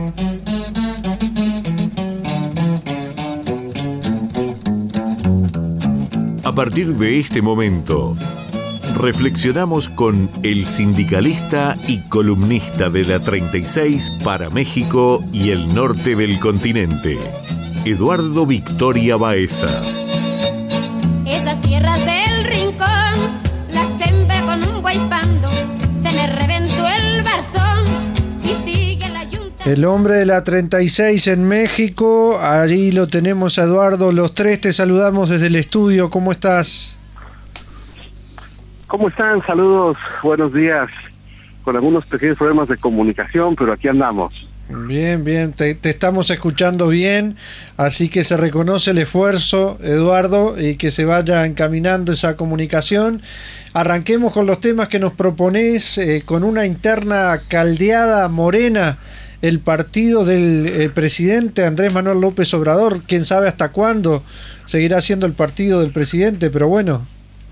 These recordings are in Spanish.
A partir de este momento, reflexionamos con el sindicalista y columnista de la 36 para México y el norte del continente, Eduardo Victoria Baeza. Esas tierras del rincón las sembré con un guaypando, se me reventó el barzón y sigue la yunta. El hombre de la 36 en México, allí lo tenemos a Eduardo. Los tres te saludamos desde el estudio. ¿Cómo estás? ¿Cómo están? Saludos, buenos días. Con algunos pequeños problemas de comunicación, pero aquí andamos. Bien, bien, te estamos escuchando bien, así que se reconoce el esfuerzo, Eduardo, y que se vaya encaminando esa comunicación. Arranquemos con los temas que nos proponés, con una interna caldeada Morena, el partido del presidente Andrés Manuel López Obrador. Quién sabe hasta cuándo seguirá siendo el partido del presidente, pero bueno.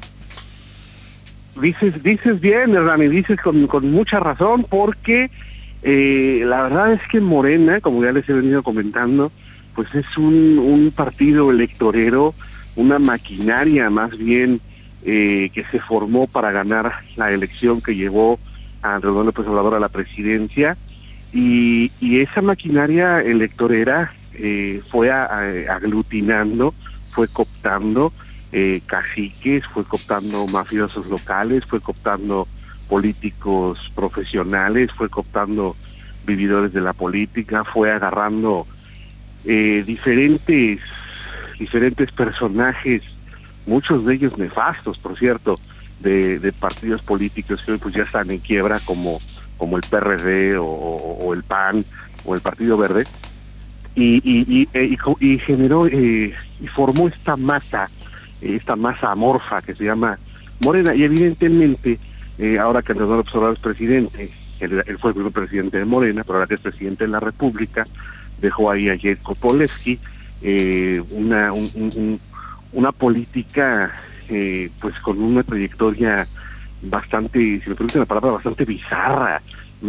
Dices bien, Hernán, dices con mucha razón, porque la verdad es que Morena, como ya les he venido comentando, pues es un partido electorero, una maquinaria más bien que se formó para ganar la elección que llevó a Andrés Manuel López Obrador a la presidencia, y esa maquinaria electorera fue aglutinando, fue cooptando caciques, fue cooptando mafiosos locales, fue cooptando políticos profesionales, fue cooptando vividores de la política, fue agarrando diferentes personajes, muchos de ellos nefastos, por cierto, de partidos políticos que hoy pues ya están en quiebra, como el PRD o el PAN o el Partido Verde, y generó y formó esta masa amorfa que se llama Morena. Y evidentemente ahora que Andrés Manuel Obrador es presidente, él fue el primer presidente de Morena, pero ahora que es presidente de la República, dejó ahí a Jacob Polensky, una política pues con una trayectoria bastante, si me permiten la palabra, bastante bizarra,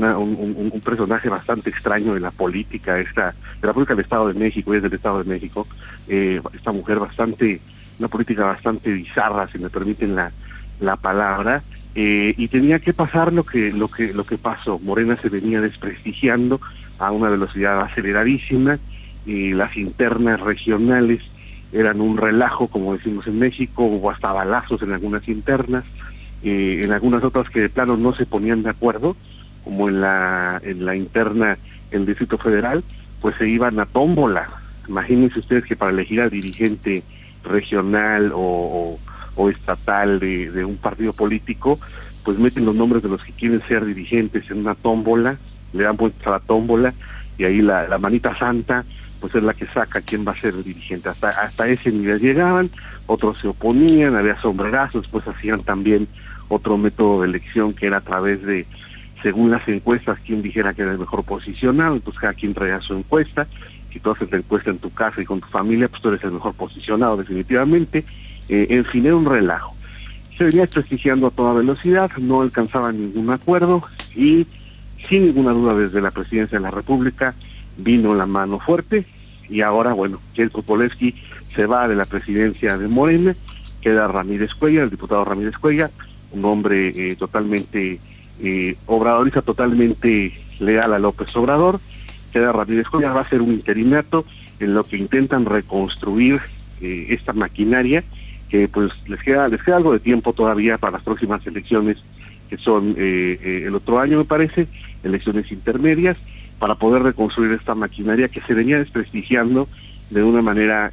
un personaje bastante extraño de la política, de la República del Estado de México, y es del Estado de México, esta mujer una política bastante bizarra, si me permiten la palabra, y tenía que pasar lo que pasó. Morena se venía desprestigiando a una velocidad aceleradísima, y las internas regionales eran un relajo, como decimos en México, hubo hasta balazos en algunas internas, en algunas otras que de plano no se ponían de acuerdo, como en la interna del Distrito Federal, pues se iban a tómbola. Imagínense ustedes que para elegir al dirigente regional o estatal de un partido político, pues meten los nombres de los que quieren ser dirigentes en una tómbola, le dan vueltas a la tómbola, y ahí la manita santa pues es la que saca quién va a ser el dirigente. Hasta ese nivel llegaban, otros se oponían, había sombrerazos, pues hacían también otro método de elección que era a través de, según las encuestas, quien dijera que era el mejor posicionado. Entonces cada quien traía su encuesta. Si tú haces la encuesta en tu casa y con tu familia, pues tú eres el mejor posicionado definitivamente. En fin, era un relajo. Se venía desprestigiando a toda velocidad, no alcanzaba ningún acuerdo, y sin ninguna duda desde la presidencia de la República vino la mano fuerte, y ahora, bueno, Jacob Polensky se va de la presidencia de Morena, queda Ramírez Cuellar, el diputado Ramírez Cuellar, un hombre totalmente obradorista, totalmente leal a López Obrador. Queda Ramírez Cuellar, va a ser un interinato en lo que intentan reconstruir esta maquinaria, que pues les queda algo de tiempo todavía para las próximas elecciones, que son el otro año, me parece, elecciones intermedias, para poder reconstruir esta maquinaria que se venía desprestigiando de una manera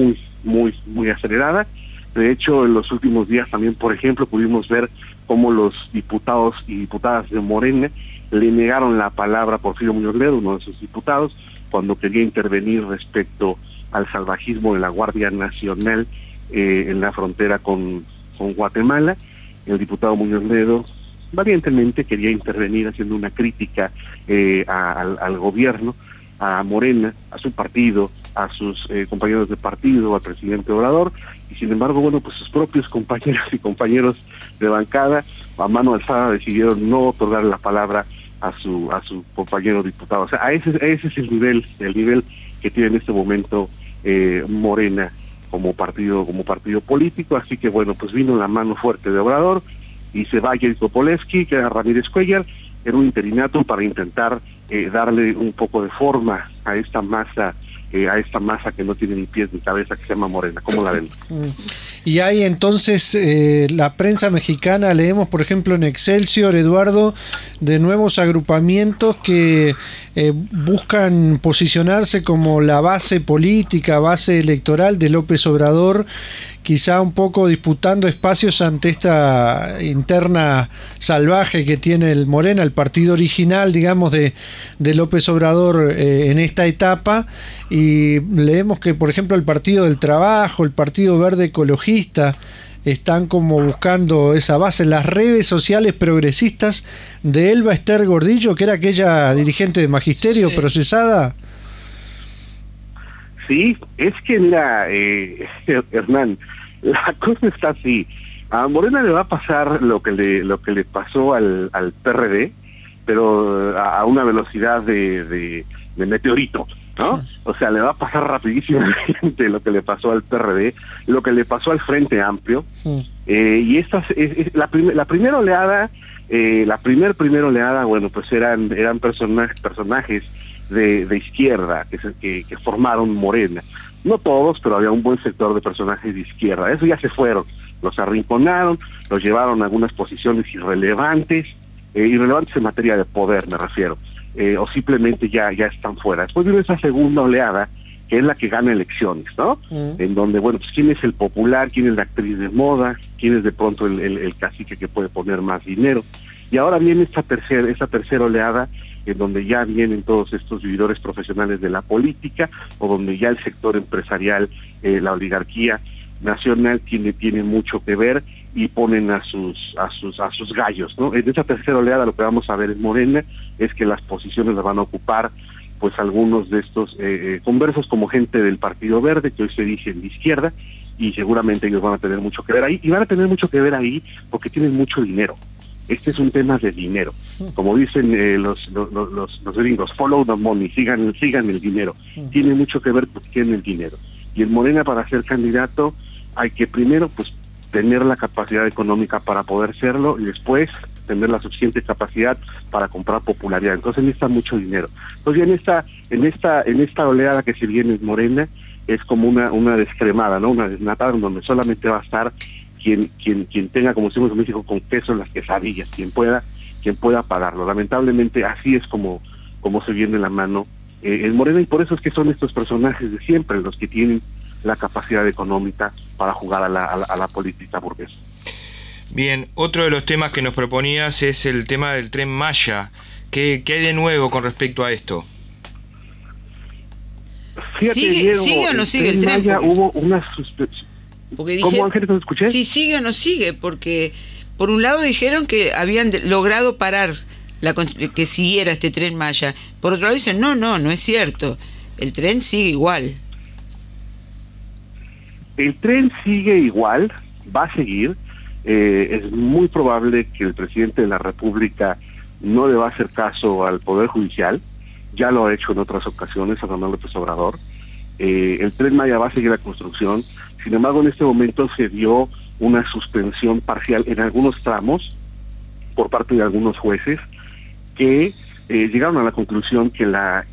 muy acelerada. De hecho, en los últimos días también, por ejemplo, pudimos ver cómo los diputados y diputadas de Morena le negaron la palabra a Porfirio Muñoz Ledo, uno de sus diputados, cuando quería intervenir respecto al salvajismo de la Guardia Nacional en la frontera con Guatemala. El diputado Muñoz Ledo valientemente quería intervenir haciendo una crítica al gobierno, a Morena, a su partido, a sus compañeros de partido, al presidente Obrador, y sin embargo, bueno, pues sus propios compañeros y compañeros de bancada a mano alzada decidieron no otorgar la palabra su compañero diputado. O sea, ese es el nivel que tiene en este momento Morena como partido político. Así que bueno, pues vino la mano fuerte de Obrador y se va Jerico Polevsky, que era Ramírez Cuellar, era un interinato para intentar darle un poco de forma a esta masa que no tiene ni pies ni cabeza, que se llama Morena. ¿Cómo la ven? Y hay entonces, la prensa mexicana, leemos por ejemplo en Excelsior, Eduardo, de nuevos agrupamientos que buscan posicionarse como la base política, base electoral de López Obrador, quizá un poco disputando espacios ante esta interna salvaje que tiene el Morena, el partido original, digamos, de López Obrador en esta etapa. Y leemos que, por ejemplo, el Partido del Trabajo, el Partido Verde Ecologista, están como buscando esa base. Las redes sociales progresistas de Elba Ester Gordillo, que era aquella dirigente de Magisterio procesada. Sí, es que mira, Hernán, la cosa está así. A Morena le va a pasar lo que le pasó al PRD, pero a una velocidad de meteorito, ¿no? O sea, le va a pasar rapidísimamente lo que le pasó al PRD, lo que le pasó al Frente Amplio. Y esta es la primera oleada, primera oleada, bueno, pues eran personajes de izquierda que formaron Morena. No todos, pero había un buen sector de personajes de izquierda. Eso ya se fueron, los arrinconaron, los llevaron a algunas posiciones irrelevantes en materia de poder, me refiero, o simplemente ya están fuera. Después vino esa segunda oleada, que es la que gana elecciones, ¿no? En donde, bueno, pues quién es el popular, quién es la actriz de moda, quién es de pronto el cacique que puede poner más dinero. Y ahora viene esta tercera oleada, en donde ya vienen todos estos vividores profesionales de la política, o donde ya el sector empresarial, la oligarquía nacional tiene mucho que ver, y ponen a sus gallos, ¿no? En esta tercera oleada lo que vamos a ver en Morena es que las posiciones las van a ocupar pues algunos de estos conversos como gente del Partido Verde, que hoy se dicen de izquierda, y seguramente ellos van a tener mucho que ver ahí, y van a tener mucho que ver ahí porque tienen mucho dinero. Este es un tema de dinero. Como dicen los gringos, follow the money, sigan el dinero. Tiene mucho que ver porque tienen el dinero. Y en Morena, para ser candidato, hay que primero pues tener la capacidad económica para poder serlo, y después tener la suficiente capacidad para comprar popularidad. Entonces necesita mucho dinero. Entonces en esta oleada que se viene en Morena, es como una descremada, ¿no? Una desnatada, donde solamente va a estar quien tenga, como decimos en México, con queso en las quesadillas, quien pueda pagarlo. Lamentablemente así es como se viene la mano en Morena, y por eso es que son estos personajes de siempre los que tienen la capacidad económica para jugar a la política burguesa. Bien, otro de los temas que nos proponías es el tema del Tren Maya. ¿Qué hay de nuevo con respecto a esto? Fíjate, ¿Sigue o no sigue el tren? Maya, hubo una suspensión. ¿Cómo, Ángel, te escuché? Sí, sigue o no sigue, porque por un lado dijeron que habían logrado parar que siguiera este Tren Maya. Por otro lado dicen, no es cierto, el tren sigue igual. El tren sigue igual, va a seguir. Es muy probable que el presidente de la República no le va a hacer caso al Poder Judicial. Ya lo ha hecho en otras ocasiones Andrés Manuel López Obrador. El Tren Maya va a seguir la construcción. Sin embargo, en este momento se dio una suspensión parcial en algunos tramos por parte de algunos jueces que llegaron a la conclusión que la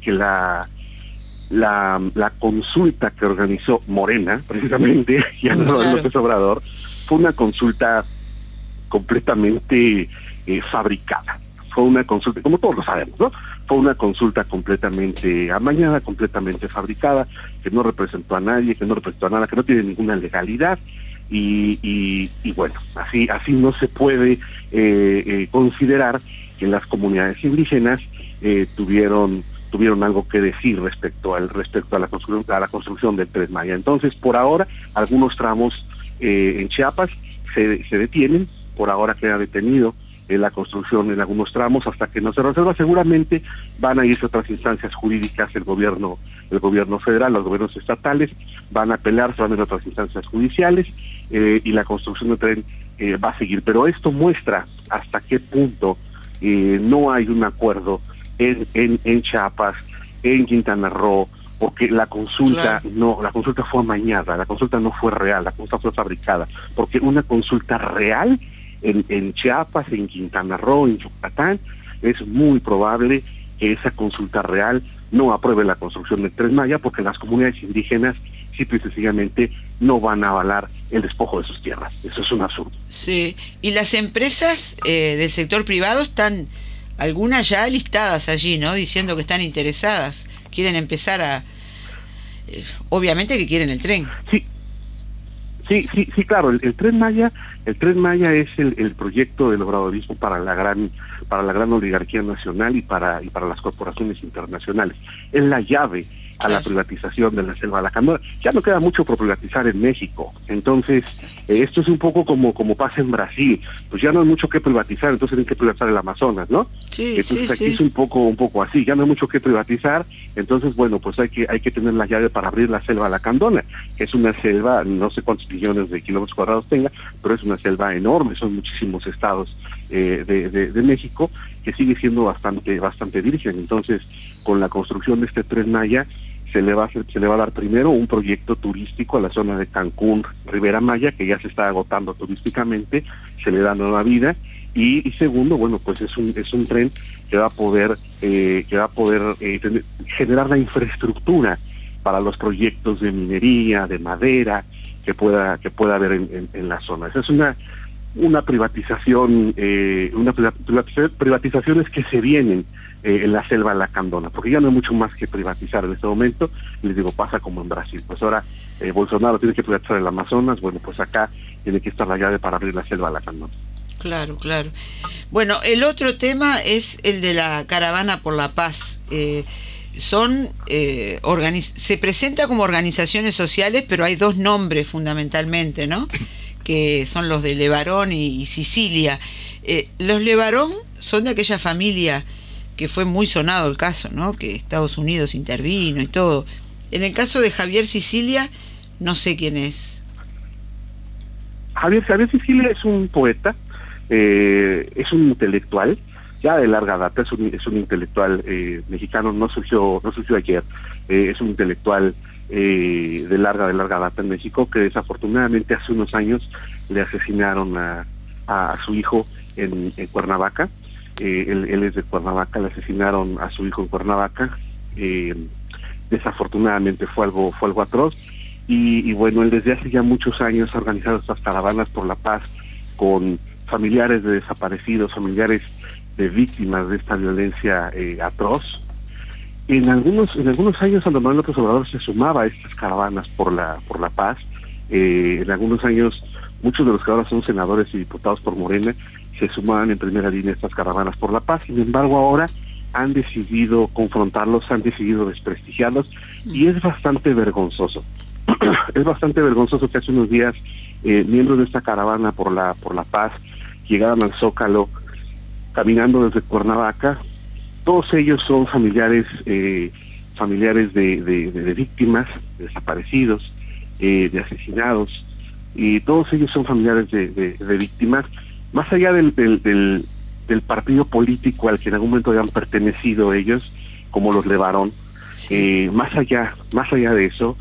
consulta que organizó Morena, precisamente, y Andrés Manuel López Obrador, fue una consulta completamente fabricada. Fue una consulta, como todos lo sabemos, ¿no? Fue una consulta completamente amañada, completamente fabricada, que no representó a nadie, que no representó a nada, que no tiene ninguna legalidad, y bueno, así no se puede considerar que las comunidades indígenas tuvieron algo que decir respecto a la construcción del Tren Maya. Entonces, por ahora, algunos tramos en Chiapas se detienen, por ahora queda detenido la construcción en algunos tramos hasta que no se resuelva. Seguramente van a irse a otras instancias jurídicas, el gobierno federal, los gobiernos estatales van a apelar, se van a ir a otras instancias judiciales, y la construcción del tren va a seguir. Pero esto muestra hasta qué punto no hay un acuerdo en Chiapas, en Quintana Roo, porque la consulta la consulta fue amañada, la consulta no fue real, la consulta fue fabricada, porque una consulta real en Chiapas, en Quintana Roo, en Yucatán, es muy probable que esa consulta real no apruebe la construcción del Tren Maya, porque las comunidades indígenas simple y sencillamente no van a avalar el despojo de sus tierras. Eso es un absurdo. Sí, y las empresas del sector privado están, algunas ya listadas allí, ¿no? Diciendo que están interesadas, quieren empezar a... obviamente que quieren el tren. Sí, claro, el Tren Maya es el proyecto del obradorismo para la gran oligarquía nacional y para las corporaciones internacionales. Es la llave a la privatización de la selva lacandona. Ya no queda mucho por privatizar en México. Entonces, esto es un poco como pasa en Brasil. Pues ya no hay mucho que privatizar, entonces tienen que privatizar el Amazonas, ¿no? Entonces aquí es un poco así. Ya no hay mucho que privatizar, entonces, bueno, pues hay que tener la llave para abrir la selva lacandona, que es una selva, no sé cuántos millones de kilómetros cuadrados tenga, pero es una selva enorme, son muchísimos estados de México, que sigue siendo bastante virgen. Entonces, con la construcción de este Tren Maya, se le va a dar primero un proyecto turístico a la zona de Cancún, Ribera Maya, que ya se está agotando turísticamente, se le da nueva vida, y segundo, bueno, pues es un tren que va a poder generar la infraestructura para los proyectos de minería, de madera, que pueda haber en la zona. Esa es una privatización, privatizaciones que se vienen en la selva lacandona, porque ya no hay mucho más que privatizar en este momento. Les digo, pasa como en Brasil. Pues ahora Bolsonaro tiene que privatizar el Amazonas, bueno, pues acá tiene que estar la llave para abrir la selva lacandona. Claro. Bueno, el otro tema es el de la Caravana por la Paz. Se presenta como organizaciones sociales, pero hay dos nombres fundamentalmente, ¿no? Que son los de Levarón y Sicilia. Los Levarón son de aquella familia que fue muy sonado el caso, ¿no? Que Estados Unidos intervino y todo. En el caso de Javier Sicilia, no sé quién es. Javier Sicilia es un poeta, es un intelectual, ya de larga data, es un intelectual mexicano, no surgió ayer, es un intelectual de larga data en México, que desafortunadamente hace unos años le asesinaron a su hijo en Cuernavaca. Él es de Cuernavaca, le asesinaron a su hijo en Cuernavaca. Desafortunadamente fue algo atroz, y bueno, él desde hace ya muchos años ha organizado estas caravanas por la paz con familiares de desaparecidos, familiares de víctimas de esta violencia atroz. En algunos años Andrés Manuel López Obrador se sumaba a estas caravanas por la paz. En algunos años muchos de los que ahora son senadores y diputados por Morena se sumaban en primera línea a estas caravanas por la paz. Sin embargo, ahora han decidido confrontarlos, han decidido desprestigiarlos, y es bastante vergonzoso. Es bastante vergonzoso que hace unos días miembros de esta caravana por la paz llegaron al Zócalo caminando desde Cuernavaca. Todos ellos son familiares de víctimas, de desaparecidos, de asesinados, y todos ellos son familiares de víctimas, más allá del partido político al que en algún momento habían pertenecido ellos, como los Levarón. Más allá de eso,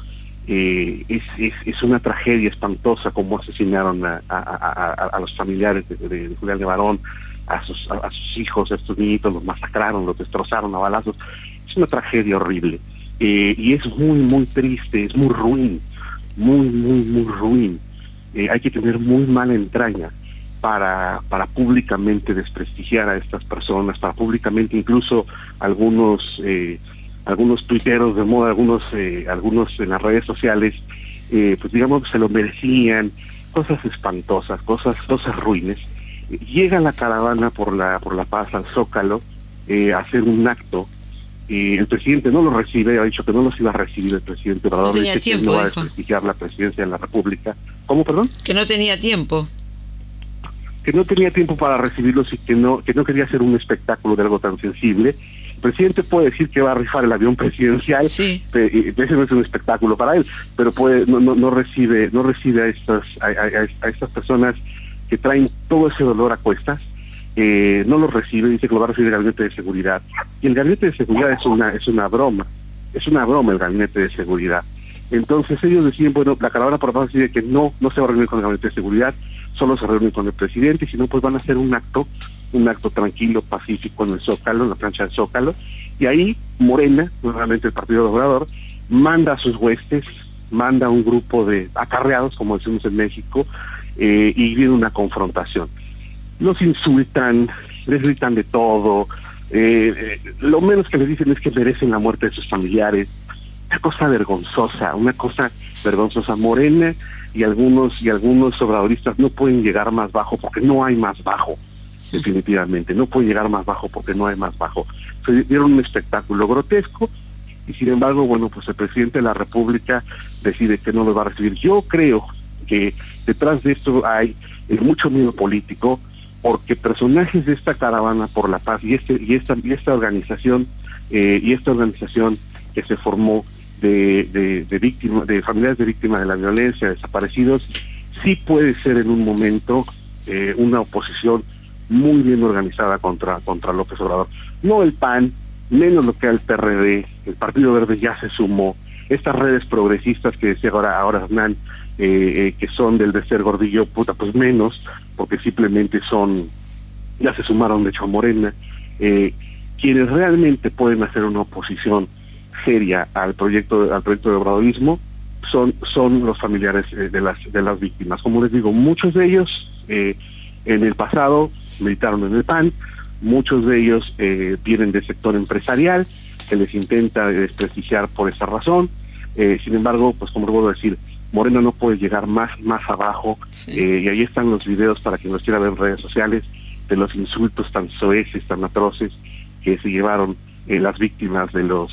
es una tragedia espantosa como asesinaron a los familiares de Julián Levarón, a sus hijos, a estos niñitos, los masacraron, los destrozaron a balazos. Es una tragedia horrible, y es muy triste, es muy ruin, muy ruin. Hay que tener muy mala entraña para públicamente desprestigiar a estas personas, para públicamente, incluso algunos tuiteros de moda, algunos en las redes sociales, pues digamos que se lo merecían, cosas espantosas, cosas ruines. Llega la caravana por la paz al Zócalo a hacer un acto. El presidente no lo recibe, ha dicho que no los iba a recibir el presidente Obrador, no tenía dice tiempo, que no va a dijo. desprestigiar la presidencia de la República. ¿Cómo, perdón? Que no tenía tiempo. Que no tenía tiempo para recibirlos, y que no quería hacer un espectáculo de algo tan sensible. El presidente puede decir que va a rifar el avión presidencial, sí. Ese no es un espectáculo para él, pero no recibe a estas personas que traen todo ese dolor a cuestas, no lo recibe, dice que lo va a recibir el Gabinete de Seguridad. Y el Gabinete de Seguridad es una broma el Gabinete de Seguridad. Entonces ellos deciden, bueno, la caravana por la paz decide que no se va a reunir con el Gabinete de Seguridad, solo se reúnen con el presidente, y si no, pues van a hacer un acto tranquilo, pacífico en el Zócalo, en la plancha del Zócalo, y ahí Morena, nuevamente el Partido Obrador, manda a sus huestes, manda a un grupo de acarreados, como decimos en México, y viene una confrontación. Los insultan, les gritan de todo, lo menos que les dicen es que merecen la muerte de sus familiares. Una cosa vergonzosa. Morena y algunos obradoristas no pueden llegar más bajo porque no hay más bajo, definitivamente. No pueden llegar más bajo porque no hay más bajo. Se dieron un espectáculo grotesco y sin embargo, bueno, pues el presidente de la República decide que no lo va a recibir. Yo creo que detrás de esto hay mucho miedo político, porque personajes de esta caravana por la paz y esta organización que se formó de familiares de víctimas de la violencia, desaparecidos, sí puede ser en un momento una oposición muy bien organizada contra López Obrador. No el PAN, menos lo que el PRD, el Partido Verde ya se sumó, estas redes progresistas que decía ahora Hernán, que son del Bester Gordillo, pues menos, porque simplemente ya se sumaron de hecho a Morena. Quienes realmente pueden hacer una oposición seria al proyecto de obradorismo son los familiares de las víctimas. Como les digo, muchos de ellos en el pasado militaron en el PAN, muchos de ellos vienen del sector empresarial, que les intenta desprestigiar por esa razón. Sin embargo, pues como les vuelvo a decir, Morena no puede llegar más abajo, sí. Y ahí están los videos para quien los quiera ver en redes sociales de los insultos tan soeces, tan atroces que se llevaron las víctimas los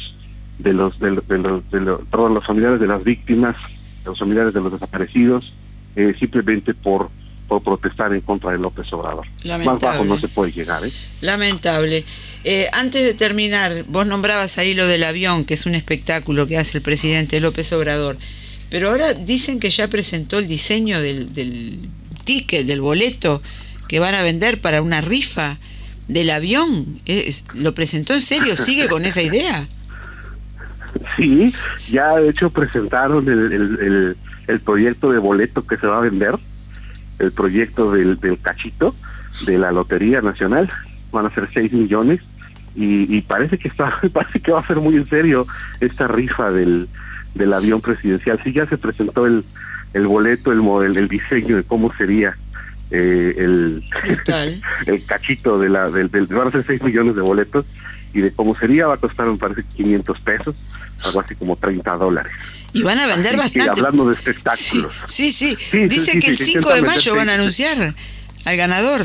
familiares de las víctimas, los familiares de los desaparecidos, simplemente por protestar en contra de López Obrador. Lamentable. Más bajo no se puede llegar. Lamentable. Antes de terminar, vos nombrabas ahí lo del avión, que es un espectáculo que hace el presidente López Obrador, pero ahora dicen que ya presentó el diseño del ticket, del boleto que van a vender para una rifa del avión. ¿Lo presentó en serio? ¿Sigue con esa idea? Sí, ya de hecho presentaron el proyecto de boleto que se va a vender, el proyecto del cachito de la Lotería Nacional. Van a ser 6 millones y parece que va a ser muy en serio esta rifa del avión presidencial. Sí, ya se presentó el boleto, el diseño de cómo sería el cachito van a ser 6 millones de boletos, y de cómo sería va a costar, me parece, 500 pesos, algo así como $30. Y van a vender así bastante. Hablando de espectáculos. Sí. Dice que el 5 de mayo van a anunciar al ganador.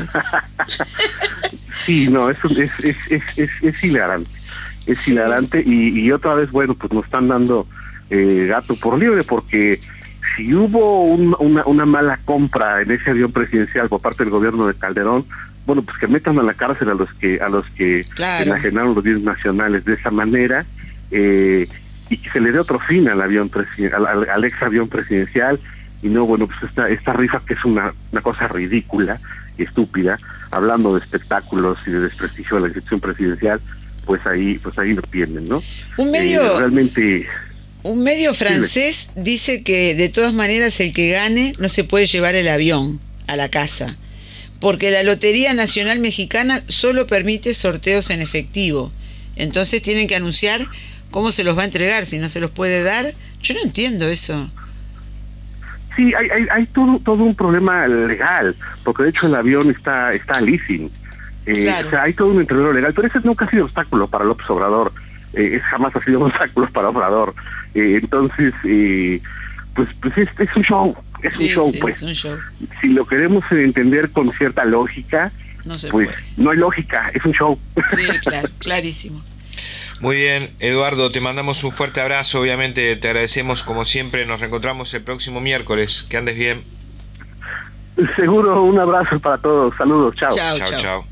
Sí, no, eso es hilarante. Es hilarante y otra vez, bueno, pues nos están dando gato por liebre, porque si hubo una mala compra en ese avión presidencial por parte del gobierno de Calderón, bueno, pues que metan a la cárcel a los que claro, enajenaron los bienes nacionales de esa manera, y que se le dé otro fin al avión al ex avión presidencial, y no, bueno, pues esta rifa que es una cosa ridícula y estúpida, hablando de espectáculos y de desprestigio de la institución presidencial, pues ahí lo pierden, ¿no? Un medio realmente francés dice que de todas maneras el que gane no se puede llevar el avión a la casa, porque la Lotería Nacional Mexicana solo permite sorteos en efectivo. Entonces tienen que anunciar cómo se los va a entregar, si no se los puede dar. Yo no entiendo eso. Sí, hay todo un problema legal, porque de hecho el avión está a leasing. Claro. O sea, hay todo un entrevero legal, pero ese nunca ha sido obstáculo para López Obrador. Jamás ha sido un obstáculo para Obrador. Entonces, pues es un show. Es un show. Si lo queremos entender con cierta lógica, pues no hay lógica, es un show. Sí, clarísimo. Muy bien, Eduardo, te mandamos un fuerte abrazo, obviamente te agradecemos como siempre, nos reencontramos el próximo miércoles, que andes bien. Seguro, un abrazo para todos, saludos, chao. Chao.